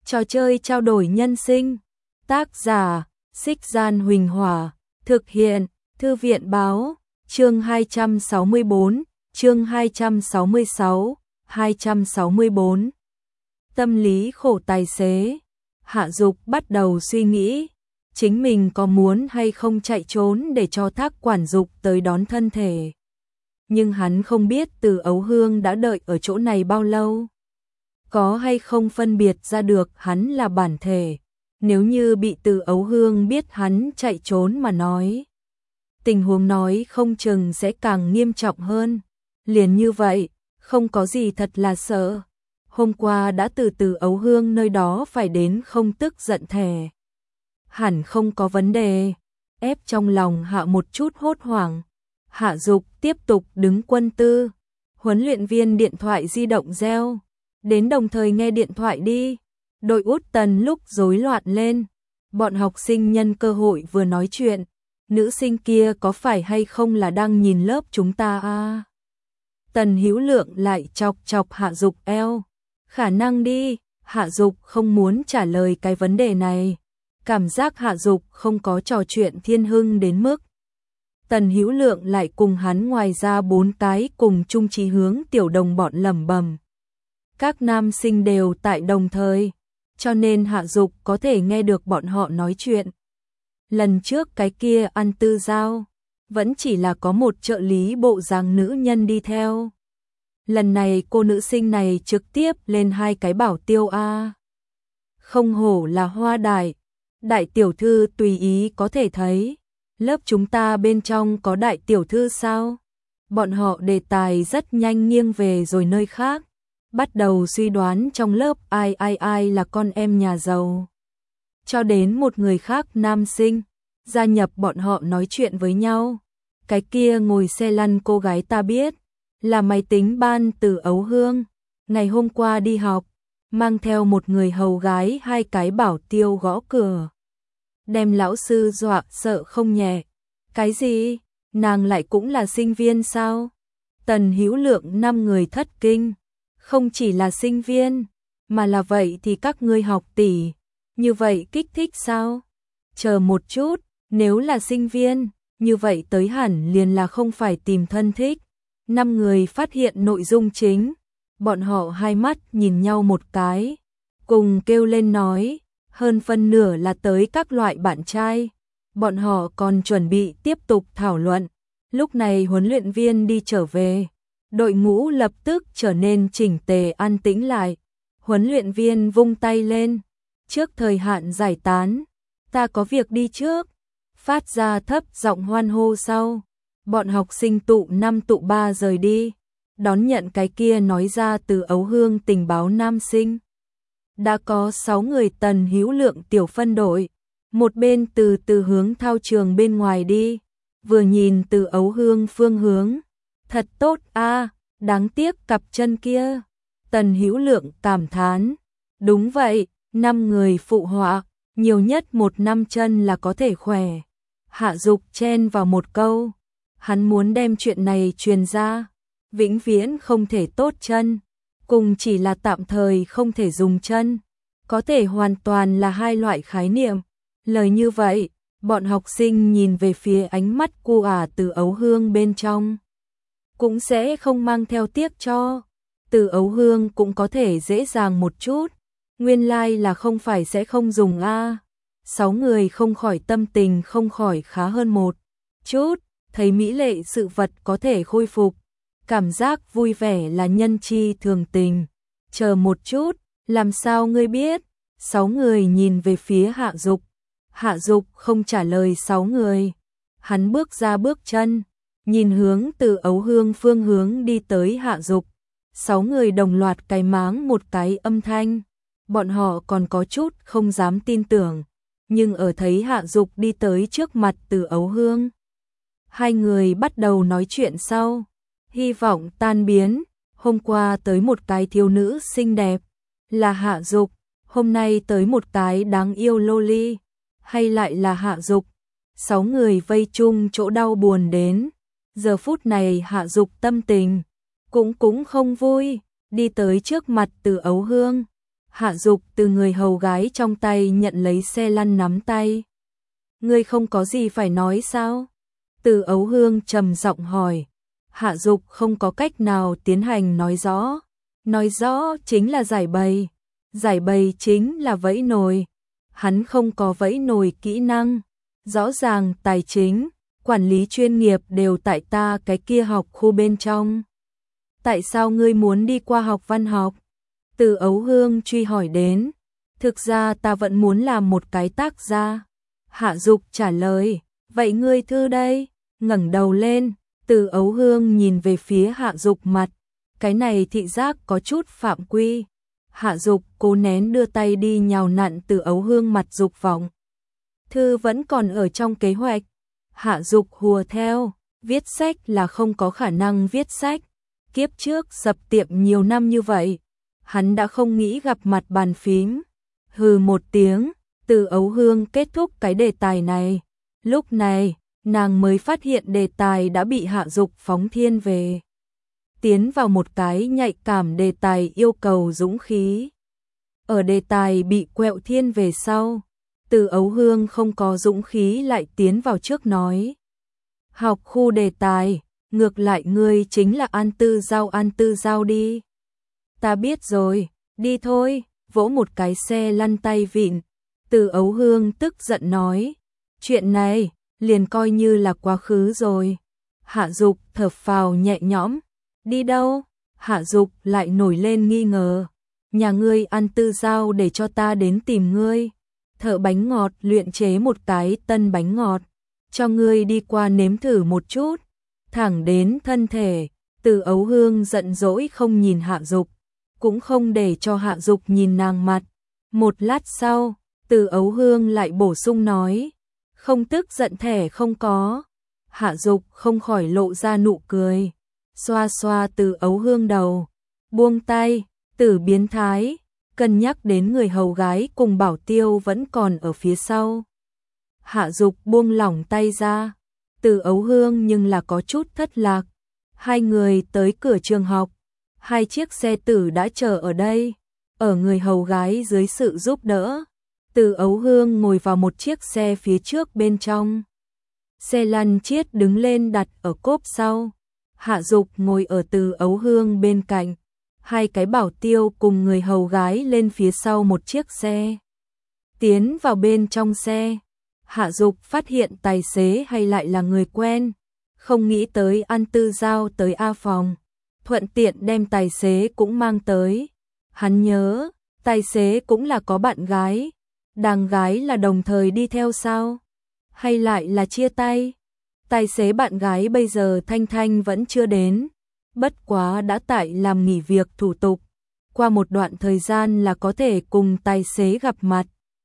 Trò chơi trao đổi nhân sinh. Tác giả: Xích Gian Huỳnh Hỏa. Thực hiện: Thư viện Báo. Chương 264, chương 266, 264. Tâm lý khổ tài xế. Hạ Dục bắt đầu suy nghĩ, chính mình có muốn hay không chạy trốn để cho Thác quản dục tới đón thân thể. Nhưng hắn không biết Từ Ấu Hương đã đợi ở chỗ này bao lâu. Có hay không phân biệt ra được hắn là bản thể. Nếu như bị Từ Ấu Hương biết hắn chạy trốn mà nói, tình huống nói không chừng sẽ càng nghiêm trọng hơn. Liền như vậy, không có gì thật là sợ. Hôm qua đã từ Từ Ấu Hương nơi đó phải đến không tức giận thề. Hẳn không có vấn đề. Ép trong lòng Hạ một chút hốt hoảng. Hạ Dục tiếp tục đứng quân tư. Huấn luyện viên điện thoại di động reo. Đến đồng thời nghe điện thoại đi. Đội Út Tần lúc rối loạn lên. Bọn học sinh nhân cơ hội vừa nói chuyện. Nữ sinh kia có phải hay không là đang nhìn lớp chúng ta à? Tần Hữu Lượng lại chọc chọc Hạ Dục eo. Khả năng đi. Hạ Dục không muốn trả lời cái vấn đề này. Cảm giác Hạ Dục không có trò chuyện thiên hưng đến mức. Tần Hữu Lượng lại cùng hắn ngoài ra 4 cái cùng chung chí hướng tiểu đồng bọn lẩm bẩm. Các nam sinh đều tại đồng thời, cho nên Hạ Dục có thể nghe được bọn họ nói chuyện. Lần trước cái kia ăn tư giao, vẫn chỉ là có một trợ lý bộ dáng nữ nhân đi theo. Lần này cô nữ sinh này trực tiếp lên 2 cái bảo tiêu a. Không hổ là Hoa Đại, đại tiểu thư tùy ý có thể thấy. Lớp chúng ta bên trong có đại tiểu thư sao? Bọn họ đề tài rất nhanh nghiêng về rồi nơi khác. Bắt đầu suy đoán trong lớp ai là con em nhà giàu. Cho đến một người khác nam sinh, gia nhập bọn họ nói chuyện với nhau. Cái kia ngồi xe lăn cô gái ta biết, là máy tính ban Từ Ấu Hương. Ngày hôm qua đi học, mang theo một người hầu gái 2 cái bảo tiêu gõ cửa. Đem lão sư dọa sợ không nhẹ. Cái gì? Nàng lại cũng là sinh viên sao? Tần Hữu Lượng 5 người thất kinh. Không chỉ là sinh viên, mà là vậy thì các ngươi học tỷ. Như vậy kích thích sao? Chờ một chút, nếu là sinh viên, như vậy tới hẳn liền là không phải tìm thân thích. 5 người phát hiện nội dung chính. Bọn họ hai mắt nhìn nhau một cái. Cùng kêu lên nói. Hơn phân nửa là tới các loại bạn trai. Bọn họ còn chuẩn bị tiếp tục thảo luận. Lúc này huấn luyện viên đi trở về. Đội ngũ lập tức trở nên chỉnh tề an tĩnh lại. Huấn luyện viên vung tay lên. Trước thời hạn giải tán. Ta có việc đi trước. Phát ra thấp giọng hoan hô sau. Bọn học sinh tụ 5 tụ 3 rời đi. Đón nhận cái kia nói ra Từ Ấu Hương tình báo nam sinh. Đã có 6 người Tần Hữu Lượng tiểu phân đội. Một bên từ từ hướng thao trường bên ngoài đi. Vừa nhìn Từ Ấu Hương phương hướng. Thật tốt a, đáng tiếc cặp chân kia. Tần Hữu Lượng cảm thán. Đúng vậy, 5 người phụ họa, nhiều nhất 1 năm chân là có thể khỏe. Hạ Dục chen vào một câu. Hắn muốn đem chuyện này truyền ra. Vĩnh viễn không thể tốt chân. Cùng chỉ là tạm thời không thể dùng chân. Có thể hoàn toàn là 2 loại khái niệm. Lời như vậy, bọn học sinh nhìn về phía ánh mắt cu Từ Ấu Hương bên trong. Cũng sẽ không mang theo tiếc cho. Từ Ấu Hương cũng có thể dễ dàng một chút. Nguyên lai là không phải sẽ không dùng a. 6 người không khỏi tâm tình không khỏi khá hơn một chút. Thấy mỹ lệ sự vật có thể khôi phục. Cảm giác vui vẻ là nhân chi thường tình. Chờ một chút, làm sao ngươi biết? 6 người nhìn về phía Hạ Dục. Hạ Dục không trả lời 6 người. Hắn bước ra bước chân, nhìn hướng Từ Ấu Hương phương hướng đi tới Hạ Dục. 6 người đồng loạt cái máng một cái âm thanh. Bọn họ còn có chút không dám tin tưởng. Nhưng ở thấy Hạ Dục đi tới trước mặt Từ Ấu Hương. 2 người bắt đầu nói chuyện sau. Hy vọng tan biến. Hôm qua tới một cái thiếu nữ xinh đẹp. Là Hạ Dục. Hôm nay tới một cái đáng yêu loli. Hay lại là Hạ Dục. 6 người vây chung chỗ đau buồn đến. Giờ phút này Hạ Dục tâm tình cũng không vui. Đi tới trước mặt Từ Ấu Hương. Hạ Dục từ người hầu gái trong tay nhận lấy xe lăn nắm tay. Ngươi không có gì phải nói sao? Từ Ấu Hương trầm giọng hỏi. Hạ Dục không có cách nào tiến hành nói rõ. Nói rõ chính là giải bày. Giải bày chính là vẫy nồi. Hắn không có vẫy nồi kỹ năng. Rõ ràng tài chính, quản lý chuyên nghiệp đều tại ta cái kia học khu bên trong. Tại sao ngươi muốn đi qua học văn học? Từ Ấu Hương truy hỏi đến. Thực ra ta vẫn muốn làm một cái tác gia. Hạ Dục trả lời. Vậy ngươi thư đây? Ngẩng đầu lên, Từ Ấu Hương nhìn về phía Hạ Dục mặt. Cái này thị giác có chút phạm quy. Hạ Dục cố nén đưa tay đi nhào nặn Từ Ấu Hương mặt dục vọng. Thư vẫn còn ở trong kế hoạch. Hạ Dục hùa theo. Viết sách là không có khả năng viết sách. Kiếp trước sập tiệm nhiều năm như vậy. Hắn đã không nghĩ gặp mặt bàn phím. Hừ một tiếng, Từ Ấu Hương kết thúc cái đề tài này. Lúc này, nàng mới phát hiện đề tài đã bị Hạ Dục phóng thiên về. Tiến vào một cái nhạy cảm đề tài yêu cầu dũng khí. Ở đề tài bị quẹo thiên về sau, Từ Ấu Hương không có dũng khí lại tiến vào trước nói. Học khu đề tài, ngược lại ngươi chính là An Tư Giao đi. Ta biết rồi, đi thôi, vỗ một cái xe lăn tay vịn. Từ Ấu Hương tức giận nói. Chuyện này, liền coi như là quá khứ rồi. Hạ Dục thở phào nhẹ nhõm. Đi đâu? Hạ Dục lại nổi lên nghi ngờ. Nhà ngươi An Tư Giao để cho ta đến tìm ngươi. Thợ bánh ngọt luyện chế một cái tân bánh ngọt. Cho ngươi đi qua nếm thử một chút. Thẳng đến thân thể, Từ Ấu Hương giận dỗi không nhìn Hạ Dục. Cũng không để cho Hạ Dục nhìn nàng mặt. Một lát sau, Từ Ấu Hương lại bổ sung nói. Không tức giận thẻ không có. Hạ Dục không khỏi lộ ra nụ cười. Xoa xoa Từ Ấu Hương đầu. Buông tay, Từ biến thái. Cân nhắc đến người hầu gái cùng bảo tiêu vẫn còn ở phía sau. Hạ Dục buông lỏng tay ra. Từ Ấu Hương nhưng là có chút thất lạc. Hai người tới cửa trường học. Hai chiếc xe tử đã chờ ở đây. Ở người hầu gái dưới sự giúp đỡ, Từ Ấu Hương ngồi vào một chiếc xe phía trước bên trong. Xe lăn chiết đứng lên đặt ở cốp sau. Hạ Dục ngồi ở Từ Ấu Hương bên cạnh. Hai cái bảo tiêu cùng người hầu gái lên phía sau một chiếc xe. Tiến vào bên trong xe. Hạ Dục phát hiện tài xế hay lại là người quen. Không nghĩ tới An Tư Giao tới A phòng. Thuận tiện đem tài xế cũng mang tới. Hắn nhớ, tài xế cũng là có bạn gái. Đàng gái là đồng thời đi theo sao? Hay lại là chia tay? Tài xế bạn gái bây giờ Thanh Thanh vẫn chưa đến. Bất quá đã tại làm nghỉ việc thủ tục. Qua một đoạn thời gian là có thể cùng tài xế gặp mặt.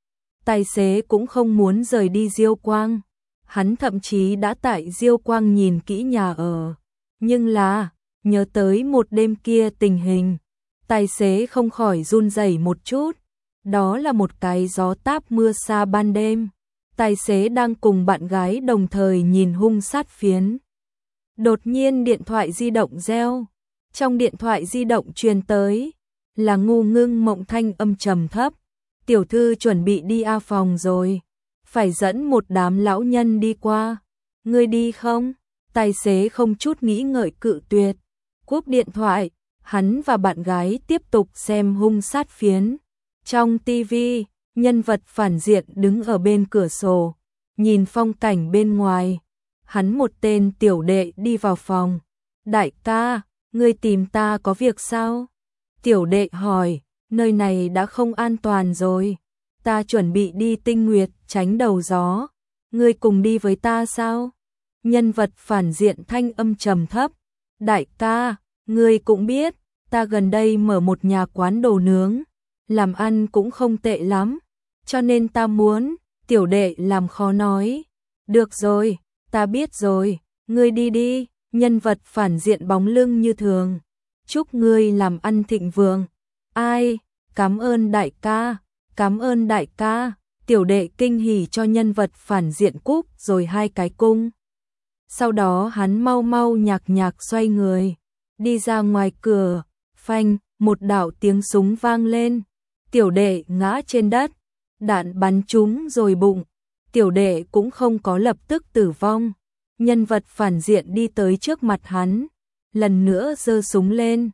Tài xế cũng không muốn rời đi Diêu Quang. Hắn thậm chí đã tại Diêu Quang nhìn kỹ nhà ở. Nhưng là, nhớ tới một đêm kia tình hình. Tài xế không khỏi run rẩy một chút. Đó là một cái gió táp mưa xa ban đêm. Tài xế đang cùng bạn gái đồng thời nhìn hung sát phiến. Đột nhiên điện thoại di động reo. Trong điện thoại di động truyền tới là Ngu Ngưng Mộng thanh âm trầm thấp. Tiểu thư chuẩn bị đi A phòng rồi. Phải dẫn một đám lão nhân đi qua. Ngươi đi không? Tài xế không chút nghĩ ngợi cự tuyệt. Cúp điện thoại, hắn và bạn gái tiếp tục xem hung sát phiến. Trong tivi, nhân vật phản diện đứng ở bên cửa sổ, nhìn phong cảnh bên ngoài. Hắn một tên tiểu đệ đi vào phòng. Đại ca, ngươi tìm ta có việc sao? Tiểu đệ hỏi, nơi này đã không an toàn rồi. Ta chuẩn bị đi Tinh Nguyệt tránh đầu gió. Ngươi cùng đi với ta sao? Nhân vật phản diện thanh âm trầm thấp. Đại ca, ngươi cũng biết, ta gần đây mở một nhà quán đồ nướng. Làm ăn cũng không tệ lắm. Cho nên ta muốn, tiểu đệ làm khó nói. Được rồi, ta biết rồi, ngươi đi đi. Nhân vật phản diện bóng lưng như thường. Chúc ngươi làm ăn thịnh vượng. Ai, cảm ơn đại ca, cảm ơn đại ca. Tiểu đệ kinh hỉ cho nhân vật phản diện cúc rồi hai cái cung. Sau đó hắn mau mau nhạc nhạc xoay người, đi ra ngoài cửa. Phanh, một đạo tiếng súng vang lên. tiểu đệ ngã trên đất, đạn bắn trúng rồi bụng, tiểu đệ cũng không có lập tức tử vong. Nhân vật phản diện đi tới trước mặt hắn, lần nữa giơ súng lên.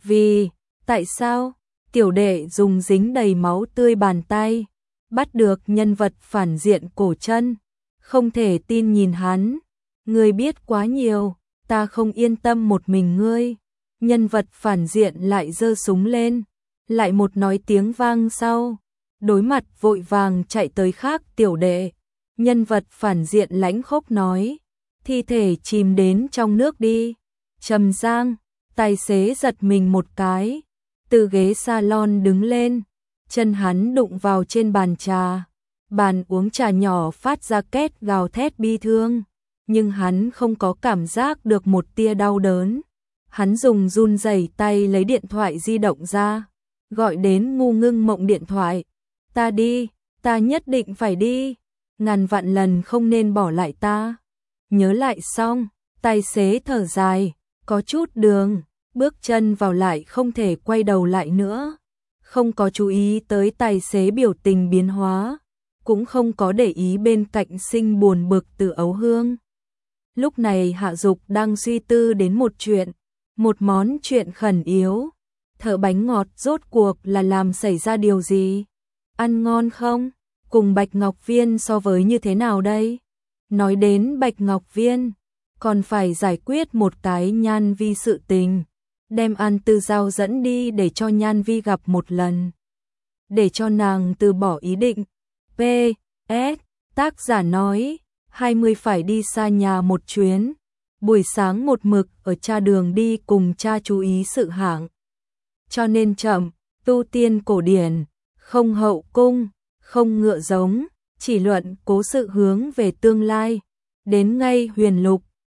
Tại sao? Tiểu đệ dùng dính đầy máu tươi bàn tay, bắt được nhân vật phản diện cổ chân, không thể tin nhìn hắn. Ngươi biết quá nhiều, ta không yên tâm một mình ngươi. Nhân vật phản diện lại giơ súng lên, lại một nói tiếng vang sau, đối mặt vội vàng chạy tới khác tiểu đệ. Nhân vật phản diện lãnh khốc nói, thi thể chìm đến trong nước đi. Trầm Giang, tài xế giật mình một cái, từ ghế salon đứng lên, chân hắn đụng vào trên bàn trà. Bàn uống trà nhỏ phát ra két gào thét bi thương, nhưng hắn không có cảm giác được một tia đau đớn. Hắn dùng run rẩy tay lấy điện thoại di động ra, gọi đến Ngu Ngưng Mộng điện thoại. Ta đi, ta nhất định phải đi, ngàn vạn lần không nên bỏ lại ta. Nhớ lại xong, tài xế thở dài, có chút đường, bước chân vào lại không thể quay đầu lại nữa. Không có chú ý tới tài xế biểu tình biến hóa, cũng không có để ý bên cạnh Sinh buồn bực Từ Ấu Hương. Lúc này Hạ Dục đang suy tư đến một chuyện, một món chuyện khẩn yếu. Thợ bánh ngọt rốt cuộc là làm xảy ra điều gì? Ăn ngon không? Cùng Bạch Ngọc Viên so với như thế nào đây? Nói đến Bạch Ngọc Viên, còn phải giải quyết một cái Nhan Vi sự tình. Đem An Tư Giao dẫn đi để cho Nhan Vi gặp một lần, để cho nàng từ bỏ ý định. P.S. Tác giả nói 20 phải đi xa nhà một chuyến, buổi sáng một mực ở cha đường đi cùng cha chú ý sự hạng, cho nên chậm, tu tiên cổ điển, không hậu cung, không ngựa giống, chỉ luận cố sự hướng về tương lai. Đến ngay Huyền Lục,